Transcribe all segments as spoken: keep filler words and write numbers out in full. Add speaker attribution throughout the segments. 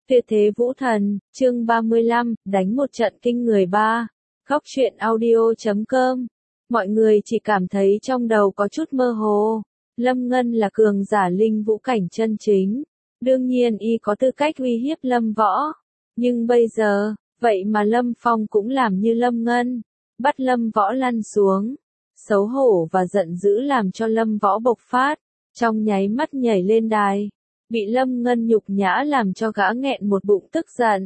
Speaker 1: Tuyệt thế vũ thần, chương ba mươi lăm, đánh một trận kinh người ba. Góc truyện audio chấm com. Mọi người chỉ cảm thấy trong đầu có chút mơ hồ. Lâm Ngân là cường giả linh vũ cảnh chân chính. Đương nhiên y có tư cách uy hiếp Lâm Võ. Nhưng bây giờ, vậy mà Lâm Phong cũng làm như Lâm Ngân. Bắt Lâm Võ lăn xuống. Xấu hổ và giận dữ làm cho Lâm Võ bộc phát. Trong nháy mắt nhảy lên đài. Bị Lâm Ngân nhục nhã làm cho gã nghẹn một bụng tức giận.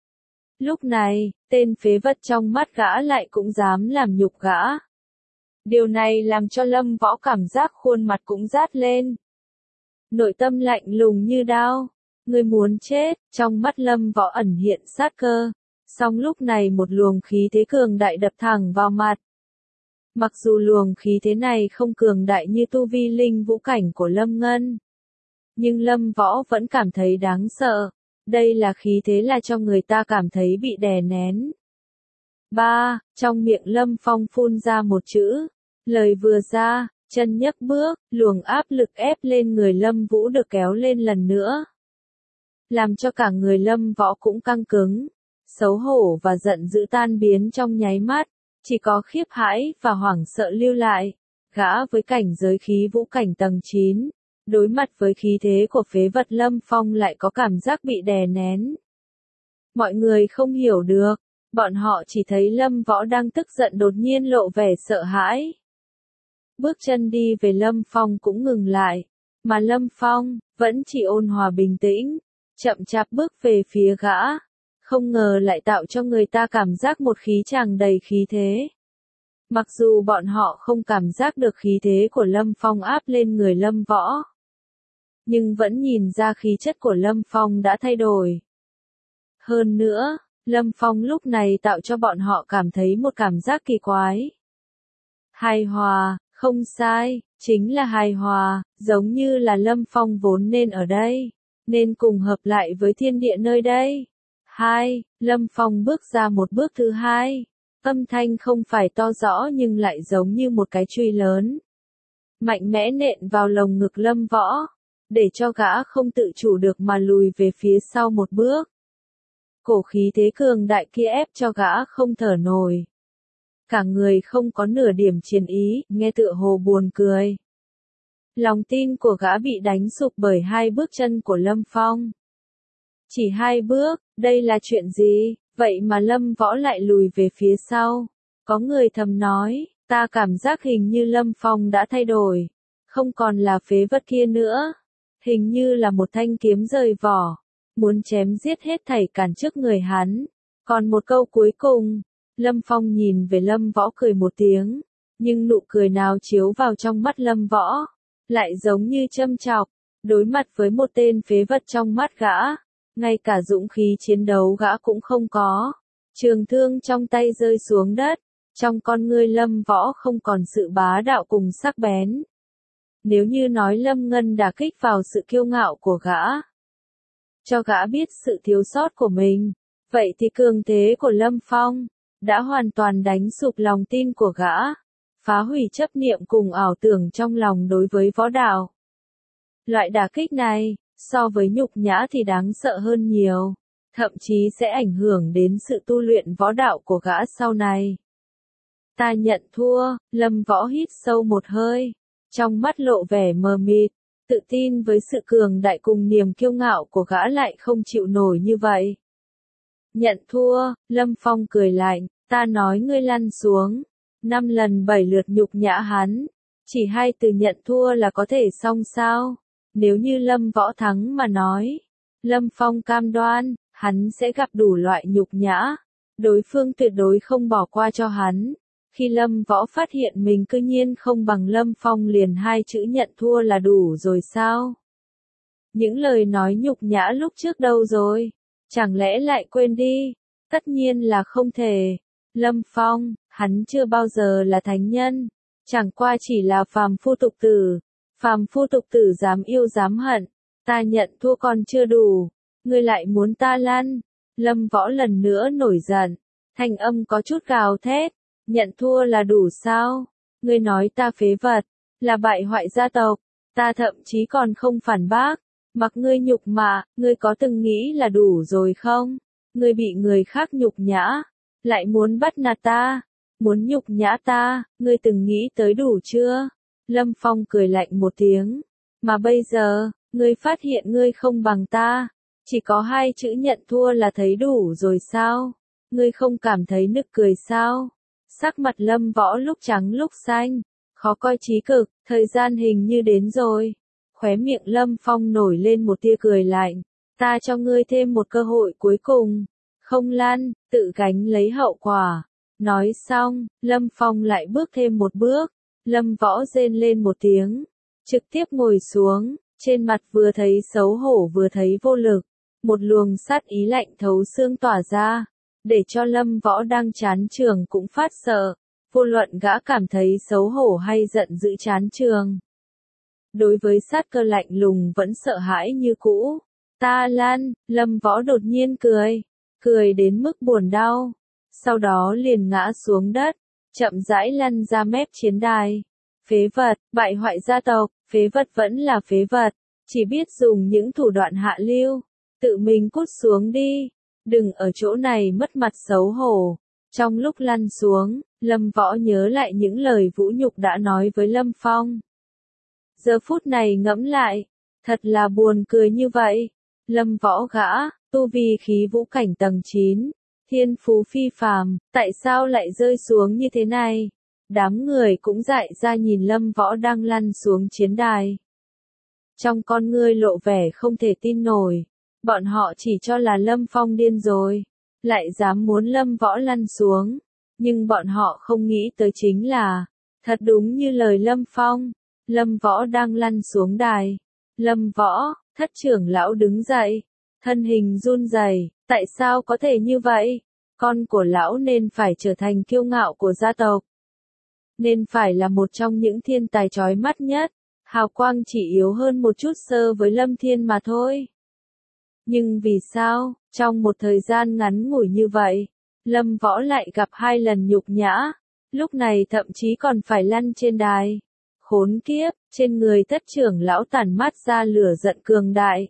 Speaker 1: Lúc này, tên phế vật trong mắt gã lại cũng dám làm nhục gã. Điều này làm cho Lâm Võ cảm giác khuôn mặt cũng rát lên. Nội tâm lạnh lùng như đao. Ngươi muốn chết, trong mắt Lâm Võ ẩn hiện sát cơ. Song lúc này một luồng khí thế cường đại đập thẳng vào mặt. Mặc dù luồng khí thế này không cường đại như tu vi linh vũ cảnh của Lâm Ngân. Nhưng Lâm Võ vẫn cảm thấy đáng sợ. Đây là khí thế là cho người ta cảm thấy bị đè nén. Ba, trong miệng Lâm Phong phun ra một chữ. Lời vừa ra, chân nhấc bước, luồng áp lực ép lên người Lâm Vũ được kéo lên lần nữa. Làm cho cả người Lâm Võ cũng căng cứng. Xấu hổ và giận dữ tan biến trong nháy mắt. Chỉ có khiếp hãi và hoảng sợ lưu lại. Gã với cảnh giới khí vũ cảnh tầng chín. Đối mặt với khí thế của phế vật Lâm Phong lại có cảm giác bị đè nén. Mọi người không hiểu được, bọn họ chỉ thấy Lâm Võ đang tức giận đột nhiên lộ vẻ sợ hãi. Bước chân đi về Lâm Phong cũng ngừng lại, mà Lâm Phong vẫn chỉ ôn hòa bình tĩnh, chậm chạp bước về phía gã, không ngờ lại tạo cho người ta cảm giác một khí tràn đầy khí thế. Mặc dù bọn họ không cảm giác được khí thế của Lâm Phong áp lên người Lâm Võ, nhưng vẫn nhìn ra khí chất của Lâm Phong đã thay đổi. Hơn nữa, Lâm Phong lúc này tạo cho bọn họ cảm thấy một cảm giác kỳ quái. Hài hòa, không sai, chính là hài hòa, giống như là Lâm Phong vốn nên ở đây, nên cùng hợp lại với thiên địa nơi đây. Hai, Lâm Phong bước ra một bước thứ hai, âm thanh không phải to rõ nhưng lại giống như một cái chùy lớn. Mạnh mẽ nện vào lồng ngực Lâm Võ. Để cho gã không tự chủ được mà lùi về phía sau một bước. Cổ khí thế cường đại kia ép cho gã không thở nổi. Cả người không có nửa điểm chiến ý, nghe tựa hồ buồn cười. Lòng tin của gã bị đánh sụp bởi hai bước chân của Lâm Phong. Chỉ hai bước, đây là chuyện gì, vậy mà Lâm Võ lại lùi về phía sau. Có người thầm nói, ta cảm giác hình như Lâm Phong đã thay đổi. Không còn là phế vật kia nữa. Hình như là một thanh kiếm rời vỏ, muốn chém giết hết thảy cản trước người hắn. Còn một câu cuối cùng, Lâm Phong nhìn về Lâm Võ cười một tiếng, nhưng nụ cười nào chiếu vào trong mắt Lâm Võ, lại giống như châm chọc, đối mặt với một tên phế vật trong mắt gã, ngay cả dũng khí chiến đấu gã cũng không có. Trường thương trong tay rơi xuống đất, trong con ngươi Lâm Võ không còn sự bá đạo cùng sắc bén. Nếu như nói Lâm Ngân đả kích vào sự kiêu ngạo của gã, cho gã biết sự thiếu sót của mình, vậy thì cường thế của Lâm Phong đã hoàn toàn đánh sụp lòng tin của gã, phá hủy chấp niệm cùng ảo tưởng trong lòng đối với võ đạo. Loại đả kích này, so với nhục nhã thì đáng sợ hơn nhiều, thậm chí sẽ ảnh hưởng đến sự tu luyện võ đạo của gã sau này. Ta nhận thua, Lâm Võ hít sâu một hơi. Trong mắt lộ vẻ mờ mịt, tự tin với sự cường đại cùng niềm kiêu ngạo của gã lại không chịu nổi như vậy. Nhận thua, Lâm Phong cười lạnh, ta nói ngươi lăn xuống. Năm lần bảy lượt nhục nhã hắn. Chỉ hai từ nhận thua là có thể xong sao? Nếu như Lâm Võ thắng mà nói, Lâm Phong cam đoan, hắn sẽ gặp đủ loại nhục nhã. Đối phương tuyệt đối không bỏ qua cho hắn. Khi Lâm Võ phát hiện mình cư nhiên không bằng Lâm Phong liền hai chữ nhận thua là đủ rồi sao? Những lời nói nhục nhã lúc trước đâu rồi? Chẳng lẽ lại quên đi? Tất nhiên là không thể. Lâm Phong, hắn chưa bao giờ là thánh nhân. Chẳng qua chỉ là phàm phu tục tử. Phàm phu tục tử dám yêu dám hận. Ta nhận thua còn chưa đủ. Ngươi lại muốn ta lăn. Lâm Võ lần nữa nổi giận. Thanh âm có chút gào thét. Nhận thua là đủ sao? Ngươi nói ta phế vật, là bại hoại gia tộc, ta thậm chí còn không phản bác. Mặc ngươi nhục mạ, ngươi có từng nghĩ là đủ rồi không? Ngươi bị người khác nhục nhã, lại muốn bắt nạt ta, muốn nhục nhã ta, ngươi từng nghĩ tới đủ chưa? Lâm Phong cười lạnh một tiếng, mà bây giờ, ngươi phát hiện ngươi không bằng ta, chỉ có hai chữ nhận thua là thấy đủ rồi sao? Ngươi không cảm thấy nực cười sao? Sắc mặt Lâm Võ lúc trắng lúc xanh, khó coi chí cực, thời gian hình như đến rồi. Khóe miệng Lâm Phong nổi lên một tia cười lạnh, ta cho ngươi thêm một cơ hội cuối cùng, không lăn, tự gánh lấy hậu quả. Nói xong, Lâm Phong lại bước thêm một bước, Lâm Võ rên lên một tiếng, trực tiếp ngồi xuống, trên mặt vừa thấy xấu hổ vừa thấy vô lực, một luồng sát ý lạnh thấu xương tỏa ra, để cho Lâm Võ đang chán trường cũng phát sợ, vô luận gã cảm thấy xấu hổ hay giận dữ chán trường. Đối với sát cơ lạnh lùng vẫn sợ hãi như cũ. Ta lăn, Lâm Võ đột nhiên cười, cười đến mức buồn đau, sau đó liền ngã xuống đất, chậm rãi lăn ra mép chiến đài. Phế vật, bại hoại gia tộc, phế vật vẫn là phế vật, chỉ biết dùng những thủ đoạn hạ lưu, tự mình cút xuống đi, đừng ở chỗ này mất mặt xấu hổ. Trong lúc lăn xuống, Lâm Võ nhớ lại những lời vũ nhục đã nói với Lâm Phong. Giờ phút này ngẫm lại, thật là buồn cười như vậy. Lâm Võ gã, tu vi khí vũ cảnh tầng chín, thiên phú phi phàm, tại sao lại rơi xuống như thế này? Đám người cũng dại ra nhìn Lâm Võ đang lăn xuống chiến đài. Trong con ngươi lộ vẻ không thể tin nổi, bọn họ chỉ cho là Lâm Phong điên rồi, lại dám muốn Lâm Võ lăn xuống, nhưng bọn họ không nghĩ tới chính là, thật đúng như lời Lâm Phong, Lâm Võ đang lăn xuống đài. Lâm Võ, thất trưởng lão đứng dậy, thân hình run rẩy, tại sao có thể như vậy? Con của lão nên phải trở thành kiêu ngạo của gia tộc, nên phải là một trong những thiên tài chói mắt nhất, hào quang chỉ yếu hơn một chút so với Lâm Thiên mà thôi. Nhưng vì sao, trong một thời gian ngắn ngủi như vậy, Lâm Võ lại gặp hai lần nhục nhã, lúc này thậm chí còn phải lăn trên đài. Khốn kiếp, trên người thất trưởng lão tản mát ra lửa giận cường đại.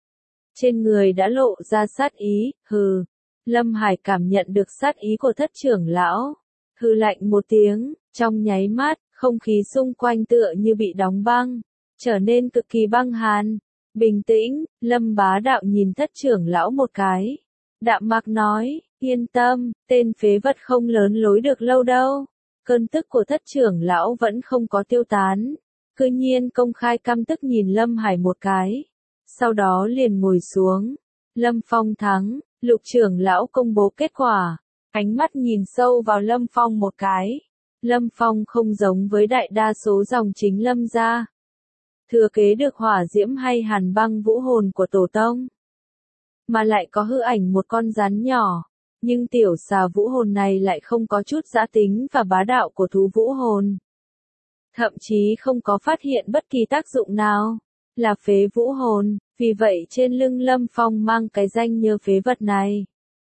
Speaker 1: Trên người đã lộ ra sát ý, hừ. Lâm Hải cảm nhận được sát ý của thất trưởng lão. Hừ lạnh một tiếng, trong nháy mắt, không khí xung quanh tựa như bị đóng băng, trở nên cực kỳ băng hàn. Bình tĩnh, Lâm Bá Đạo nhìn thất trưởng lão một cái. Đạm mạc nói, yên tâm, tên phế vật không lớn lối được lâu đâu. Cơn tức của thất trưởng lão vẫn không có tiêu tán, cư nhiên công khai căm tức nhìn Lâm Hải một cái, sau đó liền ngồi xuống. Lâm Phong thắng, lục trưởng lão công bố kết quả, ánh mắt nhìn sâu vào Lâm Phong một cái. Lâm Phong không giống với đại đa số dòng chính Lâm gia, thừa kế được hỏa diễm hay hàn băng vũ hồn của tổ tông, mà lại có hư ảnh một con rắn nhỏ. Nhưng tiểu xà vũ hồn này lại không có chút dã tính và bá đạo của thú vũ hồn. Thậm chí không có phát hiện bất kỳ tác dụng nào. Là phế vũ hồn, vì vậy trên lưng Lâm Phong mang cái danh nhơ phế vật này.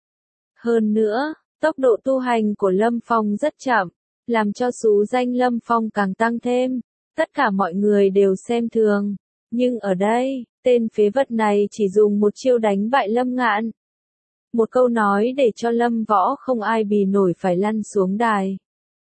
Speaker 1: Hơn nữa, tốc độ tu hành của Lâm Phong rất chậm, làm cho xú danh Lâm Phong càng tăng thêm. Tất cả mọi người đều xem thường. Nhưng ở đây, tên phế vật này chỉ dùng một chiêu đánh bại Lâm Ngạn. Một câu nói để cho Lâm Võ không ai bì nổi phải lăn xuống đài.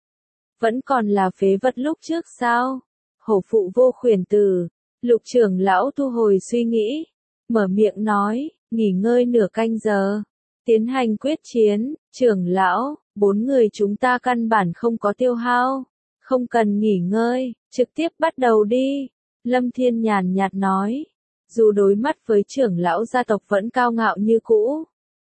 Speaker 1: Vẫn còn là phế vật lúc trước sao? Hổ phụ vô khuyển tử. Lục trưởng lão thu hồi suy nghĩ, mở miệng nói, nghỉ ngơi nửa canh giờ, tiến hành quyết chiến. Trưởng lão, bốn người chúng ta căn bản không có tiêu hao, không cần nghỉ ngơi, trực tiếp bắt đầu đi. Lâm Thiên nhàn nhạt nói, dù đối mắt với trưởng lão gia tộc vẫn cao ngạo như cũ.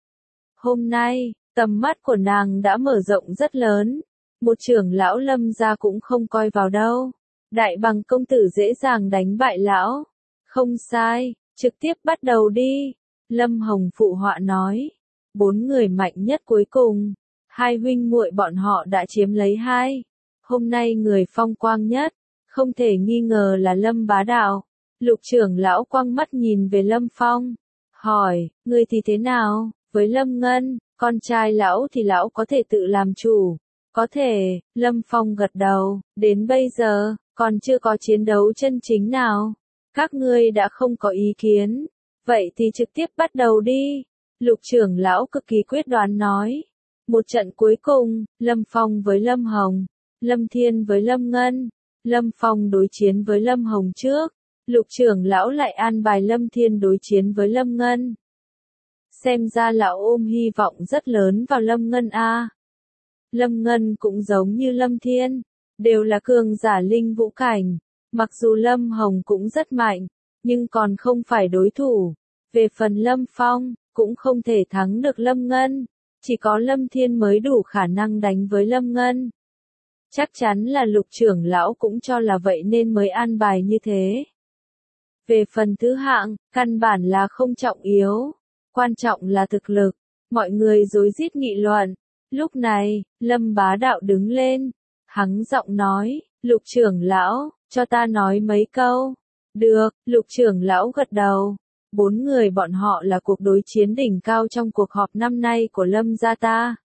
Speaker 1: Hôm nay, tầm mắt của nàng đã mở rộng rất lớn, một trưởng lão Lâm gia cũng không coi vào đâu. Đại bằng công tử dễ dàng đánh bại lão. Không sai, trực tiếp bắt đầu đi. Lâm Hồng phụ họa nói. Bốn người mạnh nhất cuối cùng. Hai huynh muội bọn họ đã chiếm lấy hai. Hôm nay người phong quang nhất, không thể nghi ngờ là Lâm Bá Đạo. Lục trưởng lão quăng mắt nhìn về Lâm Phong. Hỏi, người thì thế nào? Với Lâm Ngân, con trai lão thì lão có thể tự làm chủ. Có thể, Lâm Phong gật đầu, đến bây giờ, còn chưa có chiến đấu chân chính nào. Các ngươi đã không có ý kiến, vậy thì trực tiếp bắt đầu đi. Lục trưởng lão cực kỳ quyết đoán nói. Một trận cuối cùng, Lâm Phong với Lâm Hồng, Lâm Thiên với Lâm Ngân. Lâm Phong đối chiến với Lâm Hồng trước, Lục trưởng lão lại an bài Lâm Thiên đối chiến với Lâm Ngân. Xem ra lão ôm hy vọng rất lớn vào Lâm Ngân a. Lâm Ngân cũng giống như Lâm Thiên, đều là cường giả linh vũ cảnh. Mặc dù Lâm Hồng cũng rất mạnh, nhưng còn không phải đối thủ. Về phần Lâm Phong, cũng không thể thắng được Lâm Ngân. Chỉ có Lâm Thiên mới đủ khả năng đánh với Lâm Ngân. Chắc chắn là Lục trưởng lão cũng cho là vậy nên mới an bài như thế. Về phần thứ hạng, căn bản là không trọng yếu. Quan trọng là thực lực. Mọi người rối rít nghị luận. Lúc này, Lâm Bá Đạo đứng lên. Hắng giọng nói, Lục trưởng lão, cho ta nói mấy câu. Được, Lục trưởng lão gật đầu. Bốn người bọn họ là cuộc đối chiến đỉnh cao trong cuộc họp năm nay của Lâm gia ta.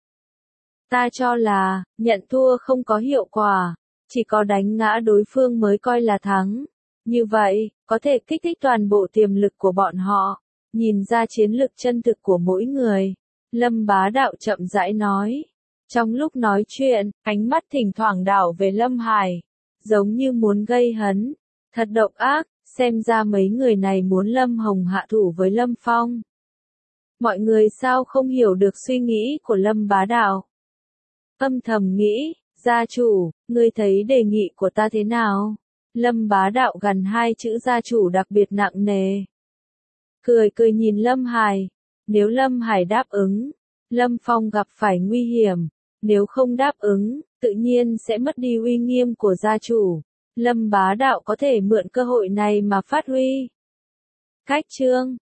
Speaker 1: Ta cho là, nhận thua không có hiệu quả, chỉ có đánh ngã đối phương mới coi là thắng. Như vậy, có thể kích thích toàn bộ tiềm lực của bọn họ, nhìn ra chiến lực chân thực của mỗi người. Lâm Bá Đạo chậm rãi nói. Trong lúc nói chuyện, ánh mắt thỉnh thoảng đảo về Lâm Hải, giống như muốn gây hấn. Thật độc ác, xem ra mấy người này muốn Lâm Hồng hạ thủ với Lâm Phong. Mọi người sao không hiểu được suy nghĩ của Lâm Bá Đạo? Âm thầm nghĩ, gia chủ, ngươi thấy đề nghị của ta thế nào? Lâm Bá Đạo gần hai chữ gia chủ đặc biệt nặng nề. Cười cười nhìn Lâm Hải. Nếu Lâm Hải đáp ứng, Lâm Phong gặp phải nguy hiểm. Nếu không đáp ứng, tự nhiên sẽ mất đi uy nghiêm của gia chủ. Lâm Bá Đạo có thể mượn cơ hội này mà phát huy. Cách chương